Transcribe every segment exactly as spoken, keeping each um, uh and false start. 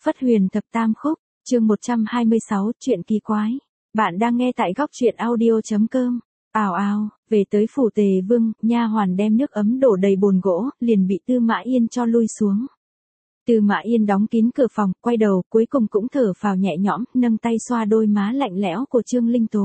Phất Huyền Thập Tam Khúc, chương một trăm hai mươi sáu, chuyện kỳ quái. Bạn đang nghe tại góc truyện audio chấm com. Ào ào, về tới phủ Tề Vương, nha hoàn đem nước ấm đổ đầy bồn gỗ, liền bị Tư Mã Yên cho lui xuống. Tư Mã Yên đóng kín cửa phòng, quay đầu, cuối cùng cũng thở phào nhẹ nhõm, nâng tay xoa đôi má lạnh lẽo của Trương Linh Tố.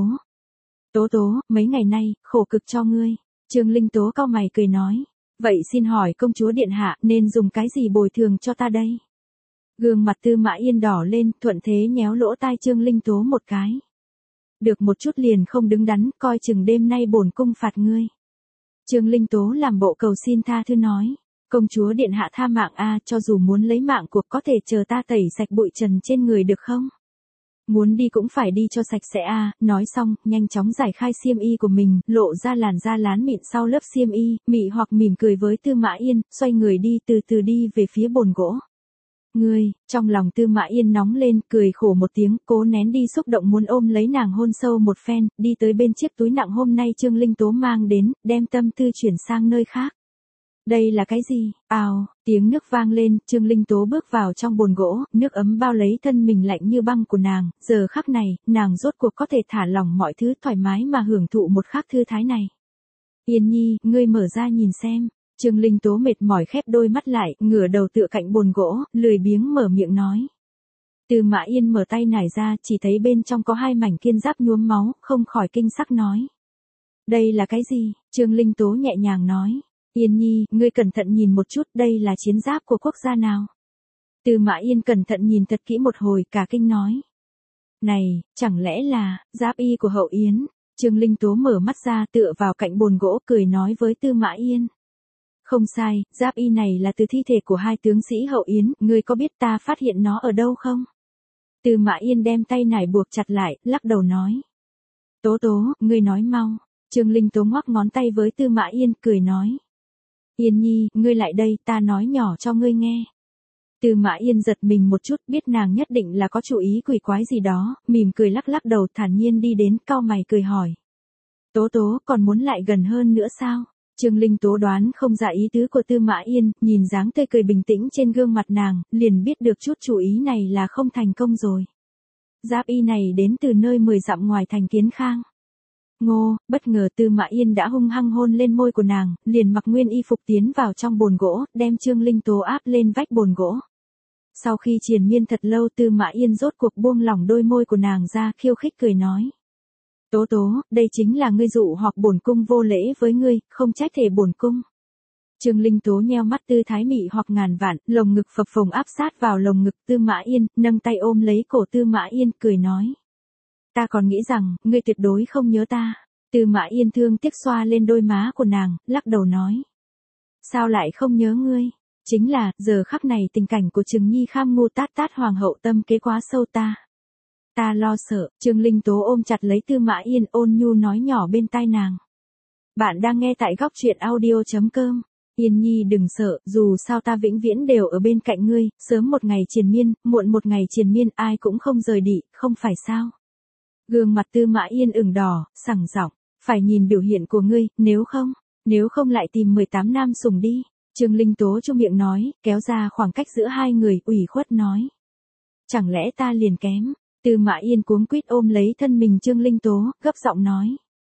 Tố Tố, mấy ngày nay, khổ cực cho ngươi. Trương Linh Tố cau mày cười nói. Vậy xin hỏi công chúa điện hạ nên dùng cái gì bồi thường cho ta đây? Gương mặt Tư Mã Yên đỏ lên, thuận thế nhéo lỗ tai Trương Linh Tố một cái. Được một chút liền không đứng đắn, coi chừng đêm nay bổn cung phạt ngươi. Trương Linh Tố làm bộ cầu xin tha thứ nói. Công chúa điện hạ tha mạng a, cho dù muốn lấy mạng cuộc có thể chờ ta tẩy sạch bụi trần trên người được không? Muốn đi cũng phải đi cho sạch sẽ a. Nói xong, nhanh chóng giải khai xiêm y của mình, lộ ra làn da lán mịn sau lớp xiêm y, mị hoặc mỉm cười với Tư Mã Yên, xoay người đi từ từ đi về phía bồn gỗ. Ngươi, trong lòng Tư Mã Yên nóng lên, cười khổ một tiếng, cố nén đi xúc động muốn ôm lấy nàng hôn sâu một phen, đi tới bên chiếc túi nặng hôm nay Trương Linh Tố mang đến, đem tâm tư chuyển sang nơi khác. Đây là cái gì? Ào, tiếng nước vang lên, Trương Linh Tố bước vào trong bồn gỗ, nước ấm bao lấy thân mình lạnh như băng của nàng, giờ khắc này, nàng rốt cuộc có thể thả lỏng mọi thứ thoải mái mà hưởng thụ một khắc thư thái này. Yên Nhi, ngươi mở ra nhìn xem. Trương Linh Tố mệt mỏi khép đôi mắt lại, ngửa đầu tựa cạnh bồn gỗ, lười biếng mở miệng nói. Tư Mã Yên mở tay nải ra, chỉ thấy bên trong có hai mảnh kiên giáp nhuốm máu, không khỏi kinh sắc nói. Đây là cái gì? Trương Linh Tố nhẹ nhàng nói. Yên Nhi, ngươi cẩn thận nhìn một chút, đây là chiến giáp của quốc gia nào? Tư Mã Yên cẩn thận nhìn thật kỹ một hồi, cả kinh nói. Này, chẳng lẽ là, giáp y của Hậu Yến? Trương Linh Tố mở mắt ra tựa vào cạnh bồn gỗ cười nói với Tư Mã Yên. Không sai, giáp y này là từ thi thể của hai tướng sĩ Hậu Yến, ngươi có biết ta phát hiện nó ở đâu không? Tư Mã Yên đem tay nải buộc chặt lại, lắc đầu nói. Tố Tố, ngươi nói mau. Trương Linh Tố ngoắc ngón tay với Tư Mã Yên, cười nói. Yên Nhi, ngươi lại đây, ta nói nhỏ cho ngươi nghe. Tư Mã Yên giật mình một chút, biết nàng nhất định là có chủ ý quỷ quái gì đó, mỉm cười lắc lắc đầu thản nhiên đi đến, cau mày cười hỏi. Tố Tố, còn muốn lại gần hơn nữa sao? Trương Linh Tố đoán không ra ý tứ của Tư Mã Yên, nhìn dáng tươi cười bình tĩnh trên gương mặt nàng, liền biết được chút chủ ý này là không thành công rồi. Giáp y này đến từ nơi mười dặm ngoài thành Kiến Khang. Ngô, bất ngờ Tư Mã Yên đã hung hăng hôn lên môi của nàng, liền mặc nguyên y phục tiến vào trong bồn gỗ, đem Trương Linh Tố áp lên vách bồn gỗ. Sau khi triền miên thật lâu Tư Mã Yên rốt cuộc buông lỏng đôi môi của nàng ra, khiêu khích cười nói. Tố Tố, đây chính là ngươi dụ hoặc bổn cung vô lễ với ngươi, không trách thể bổn cung. Trương Linh Tố nheo mắt tư thái mị hoặc ngàn vạn, lồng ngực phập phồng áp sát vào lồng ngực Tư Mã Yên, nâng tay ôm lấy cổ Tư Mã Yên, cười nói. Ta còn nghĩ rằng, ngươi tuyệt đối không nhớ ta. Tư Mã Yên thương tiếc xoa lên đôi má của nàng, lắc đầu nói. Sao lại không nhớ ngươi? Chính là, giờ khắc này tình cảnh của Trừng Nhi kham ngu tát tát hoàng hậu tâm kế quá sâu ta. Ta lo sợ, Trương Linh Tố ôm chặt lấy Tư Mã Yên, ôn nhu nói nhỏ bên tai nàng. Bạn đang nghe tại góc truyện audio chấm com. Yên Nhi đừng sợ, dù sao ta vĩnh viễn đều ở bên cạnh ngươi, sớm một ngày triền miên, muộn một ngày triền miên ai cũng không rời đi, không phải sao? Gương mặt Tư Mã Yên ửng đỏ, sẳng giọng, phải nhìn biểu hiện của ngươi, nếu không, nếu không lại tìm mười tám nam sủng đi. Trương Linh Tố chu miệng nói, kéo ra khoảng cách giữa hai người, ủy khuất nói. Chẳng lẽ ta liền kém? Tư Mã Yên cuống quýt ôm lấy thân mình Trương Linh Tố, gấp giọng nói.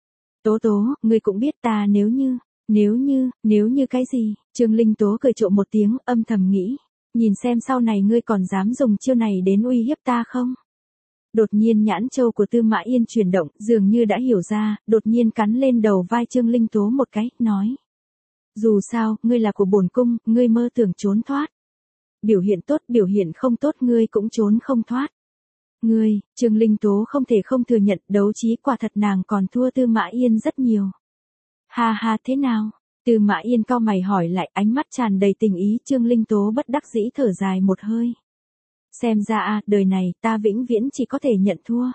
Tố Tố, ngươi cũng biết ta nếu như, nếu như, nếu như cái gì? Trương Linh Tố cười trộm một tiếng, âm thầm nghĩ. Nhìn xem sau này ngươi còn dám dùng chiêu này đến uy hiếp ta không? Đột nhiên nhãn châu của Tư Mã Yên chuyển động, dường như đã hiểu ra, đột nhiên cắn lên đầu vai Trương Linh Tố một cái, nói. Dù sao, ngươi là của bổn cung, ngươi mơ tưởng trốn thoát. Biểu hiện tốt, biểu hiện không tốt ngươi cũng trốn không thoát. Ngươi, Trương Linh Tố không thể không thừa nhận, đấu trí quả thật nàng còn thua Tư Mã Yên rất nhiều. Ha ha, thế nào? Tư Mã Yên cau mày hỏi lại, ánh mắt tràn đầy tình ý. Trương Linh Tố bất đắc dĩ thở dài một hơi. Xem ra a, đời này ta vĩnh viễn chỉ có thể nhận thua.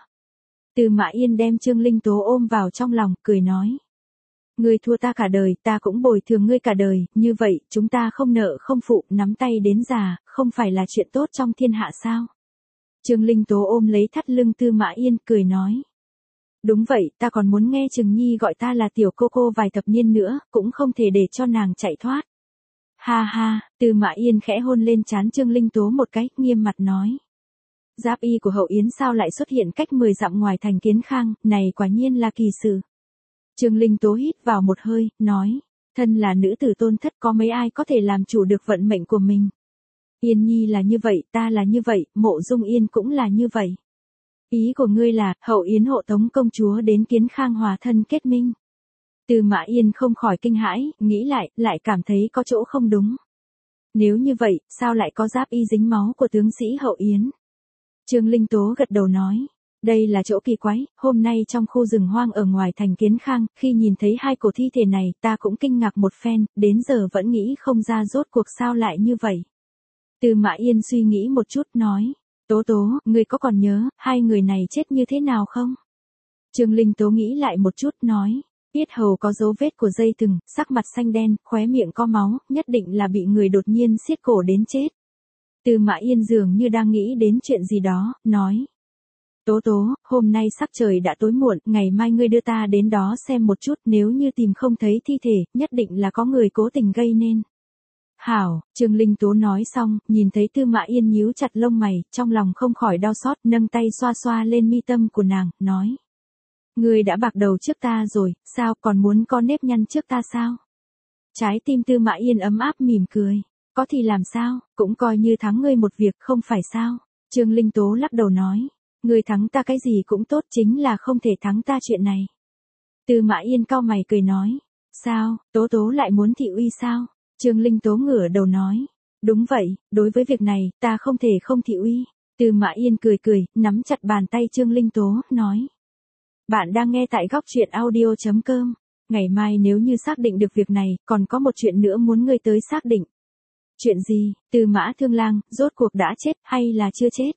Tư Mã Yên đem Trương Linh Tố ôm vào trong lòng, cười nói. Ngươi thua ta cả đời, ta cũng bồi thường ngươi cả đời, như vậy, chúng ta không nợ không phụ, nắm tay đến già, không phải là chuyện tốt trong thiên hạ sao? Trương Linh Tố ôm lấy thắt lưng Tư Mã Yên, cười nói. Đúng vậy, ta còn muốn nghe Trừng Nhi gọi ta là tiểu cô cô vài thập niên nữa, cũng không thể để cho nàng chạy thoát. Ha ha, Tư Mã Yên khẽ hôn lên trán Trương Linh Tố một cái, nghiêm mặt nói. Giáp y của Hậu Yến sao lại xuất hiện cách mười dặm ngoài thành Kiến Khang, này quả nhiên là kỳ sự. Trương Linh Tố hít vào một hơi, nói, thân là nữ tử tôn thất có mấy ai có thể làm chủ được vận mệnh của mình. Yên Nhi là như vậy, ta là như vậy, Mộ Dung Yên cũng là như vậy. Ý của ngươi là, Hậu Yến hộ tống công chúa đến Kiến Khang hòa thân kết minh. Tư Mã Yên không khỏi kinh hãi, nghĩ lại, lại cảm thấy có chỗ không đúng. Nếu như vậy, sao lại có giáp y dính máu của tướng sĩ Hậu Yến? Trương Linh Tố gật đầu nói, đây là chỗ kỳ quái, hôm nay trong khu rừng hoang ở ngoài thành Kiến Khang, khi nhìn thấy hai cổ thi thể này, ta cũng kinh ngạc một phen, đến giờ vẫn nghĩ không ra rốt cuộc sao lại như vậy. Tư Mã Yên suy nghĩ một chút nói, Tố Tố, ngươi có còn nhớ, hai người này chết như thế nào không? Trương Linh Tố nghĩ lại một chút nói, yết hầu có dấu vết của dây thừng, sắc mặt xanh đen, khóe miệng có máu, nhất định là bị người đột nhiên siết cổ đến chết. Tư Mã Yên dường như đang nghĩ đến chuyện gì đó, nói. Tố Tố, hôm nay sắc trời đã tối muộn, ngày mai ngươi đưa ta đến đó xem một chút, nếu như tìm không thấy thi thể, nhất định là có người cố tình gây nên. Hảo, Trương Linh Tố nói xong, nhìn thấy Tư Mã Yên nhíu chặt lông mày, trong lòng không khỏi đau xót, nâng tay xoa xoa lên mi tâm của nàng, nói. Ngươi đã bạc đầu trước ta rồi, sao còn muốn có nếp nhăn trước ta sao? Trái tim Tư Mã Yên ấm áp mỉm cười. Có thì làm sao, cũng coi như thắng ngươi một việc không phải sao? Trương Linh Tố lắc đầu nói. Ngươi thắng ta cái gì cũng tốt, chính là không thể thắng ta chuyện này. Tư Mã Yên cau mày cười nói. Sao, Tố Tố lại muốn thị uy sao? Trương Linh Tố ngửa đầu nói. Đúng vậy, đối với việc này, ta không thể không thị uy. Tư Mã Yên cười cười, nắm chặt bàn tay Trương Linh Tố, nói. Bạn đang nghe tại góc truyện audio chấm com. Ngày mai nếu như xác định được việc này, còn có một chuyện nữa muốn ngươi tới xác định. Chuyện gì, Tư Mã Thương Lang, rốt cuộc đã chết hay là chưa chết?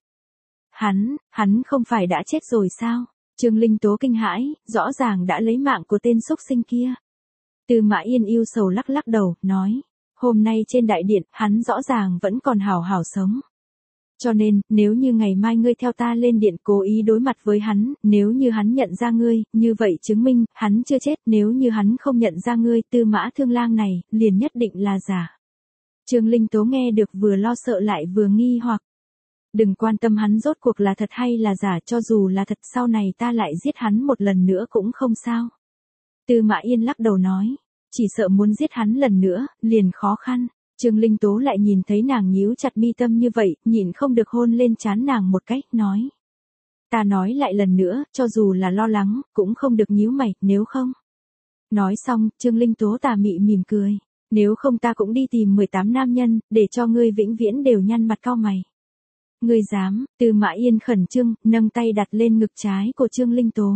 Hắn, hắn không phải đã chết rồi sao? Trương Linh Tố kinh hãi, rõ ràng đã lấy mạng của tên xúc sinh kia. Tư Mã Yên yêu sầu lắc lắc đầu, nói. Hôm nay trên đại điện, hắn rõ ràng vẫn còn hảo hảo sống. Cho nên, nếu như ngày mai ngươi theo ta lên điện cố ý đối mặt với hắn, nếu như hắn nhận ra ngươi, như vậy chứng minh, hắn chưa chết, nếu như hắn không nhận ra ngươi, Tư Mã Thương Lang này, liền nhất định là giả. Trương Linh Tố nghe được vừa lo sợ lại vừa nghi hoặc. Đừng quan tâm hắn rốt cuộc là thật hay là giả, cho dù là thật sau này ta lại giết hắn một lần nữa cũng không sao. Tư Mã Yên lắc đầu nói, chỉ sợ muốn giết hắn lần nữa, liền khó khăn. Trương Linh Tố lại nhìn thấy nàng nhíu chặt mi tâm như vậy, nhịn không được hôn lên trán nàng một cách, nói. Ta nói lại lần nữa, cho dù là lo lắng, cũng không được nhíu mày, nếu không. Nói xong, Trương Linh Tố tà mị mỉm cười. Nếu không ta cũng đi tìm mười tám nam nhân, để cho ngươi vĩnh viễn đều nhăn mặt cau mày. Ngươi dám, Tư Mã Yên khẩn trương, nâng tay đặt lên ngực trái của Trương Linh Tố.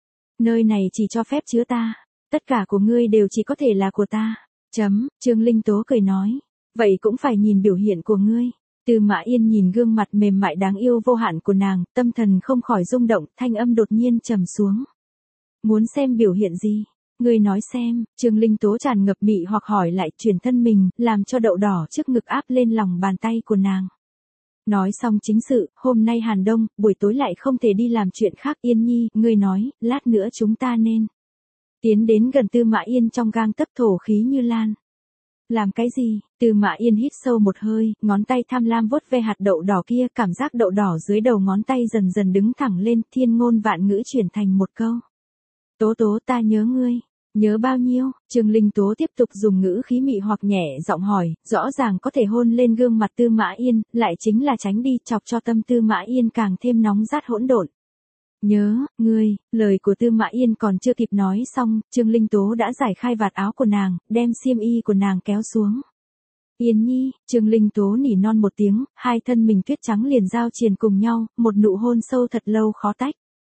Nơi này chỉ cho phép chứa ta, tất cả của ngươi đều chỉ có thể là của ta. Chấm, Trương Linh Tố cười nói. Vậy cũng phải nhìn biểu hiện của ngươi. Tư Mã Yên nhìn gương mặt mềm mại đáng yêu vô hạn của nàng, tâm thần không khỏi rung động, thanh âm đột nhiên trầm xuống. Muốn xem biểu hiện gì? Ngươi nói xem, Trương Linh Tố tràn ngập mị hoặc hỏi lại, chuyển thân mình, làm cho đậu đỏ trước ngực áp lên lòng bàn tay của nàng. Nói xong chính sự, hôm nay Hàn Đông, buổi tối lại không thể đi làm chuyện khác. Yên Nhi, ngươi nói, lát nữa chúng ta nên tiến đến gần Tư Mã Yên trong gang tấc thổ khí như lan. Làm cái gì? Tư Mã Yên hít sâu một hơi, ngón tay tham lam vuốt ve hạt đậu đỏ kia, cảm giác đậu đỏ dưới đầu ngón tay dần dần đứng thẳng lên, thiên ngôn vạn ngữ chuyển thành một câu. Tố Tố, ta nhớ ngươi. Nhớ bao nhiêu? Trương Linh Tố tiếp tục dùng ngữ khí mị hoặc nhẹ giọng hỏi, rõ ràng có thể hôn lên gương mặt Tư Mã Yên, lại chính là tránh đi, chọc cho tâm Tư Mã Yên càng thêm nóng rát hỗn độn. Nhớ, ngươi, lời của Tư Mã Yên còn chưa kịp nói xong, Trương Linh Tố đã giải khai vạt áo của nàng, đem xiêm y của nàng kéo xuống. Yên Nhi, Trương Linh Tố nỉ non một tiếng, hai thân mình tuyết trắng liền giao triền cùng nhau, một nụ hôn sâu thật lâu khó tách.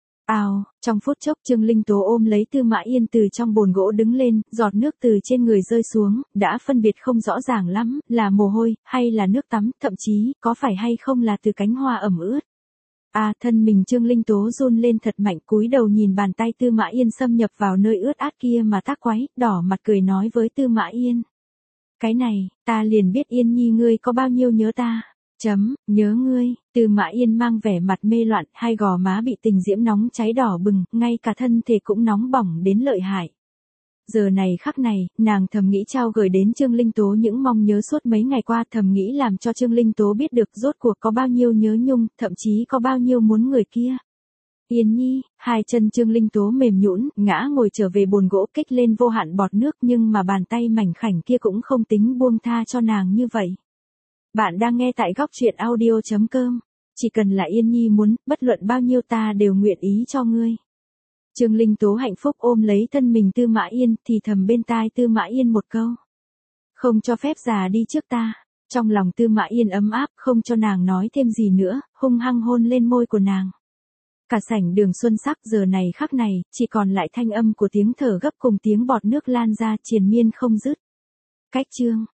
Ào, trong phút chốc Trương Linh Tố ôm lấy Tư Mã Yên từ trong bồn gỗ đứng lên, giọt nước từ trên người rơi xuống, đã phân biệt không rõ ràng lắm, là mồ hôi, hay là nước tắm, thậm chí, có phải hay không là từ cánh hoa ẩm ướt. À, thân mình Trương Linh Tố run lên thật mạnh, cúi đầu nhìn bàn tay Tư Mã Yên xâm nhập vào nơi ướt át kia mà tác quái, đỏ mặt cười nói với Tư Mã Yên. Cái này, ta liền biết Yên Nhi ngươi có bao nhiêu nhớ ta. Chấm, nhớ ngươi. Tư Mã Yên mang vẻ mặt mê loạn, hai gò má bị tình diễm nóng cháy đỏ bừng, ngay cả thân thể cũng nóng bỏng đến lợi hại. Giờ này khắc này, nàng thầm nghĩ trao gửi đến Trương Linh Tố những mong nhớ suốt mấy ngày qua, thầm nghĩ làm cho Trương Linh Tố biết được rốt cuộc có bao nhiêu nhớ nhung, thậm chí có bao nhiêu muốn người kia. Yên Nhi, hai chân Trương Linh Tố mềm nhũn, ngã ngồi trở về bồn gỗ kích lên vô hạn bọt nước, nhưng mà bàn tay mảnh khảnh kia cũng không tính buông tha cho nàng như vậy. Bạn đang nghe tại góc truyện audio chấm com. Chỉ cần là Yên Nhi muốn, bất luận bao nhiêu ta đều nguyện ý cho ngươi. Trương Linh Tố hạnh phúc ôm lấy thân mình Tư Mã Yên, thì thầm bên tai Tư Mã Yên một câu. Không cho phép già đi trước ta. Trong lòng Tư Mã Yên ấm áp, không cho nàng nói thêm gì nữa, hung hăng hôn lên môi của nàng. Cả sảnh đường xuân sắc giờ này khắc này, chỉ còn lại thanh âm của tiếng thở gấp cùng tiếng bọt nước lan ra triền miên không dứt. Cách chương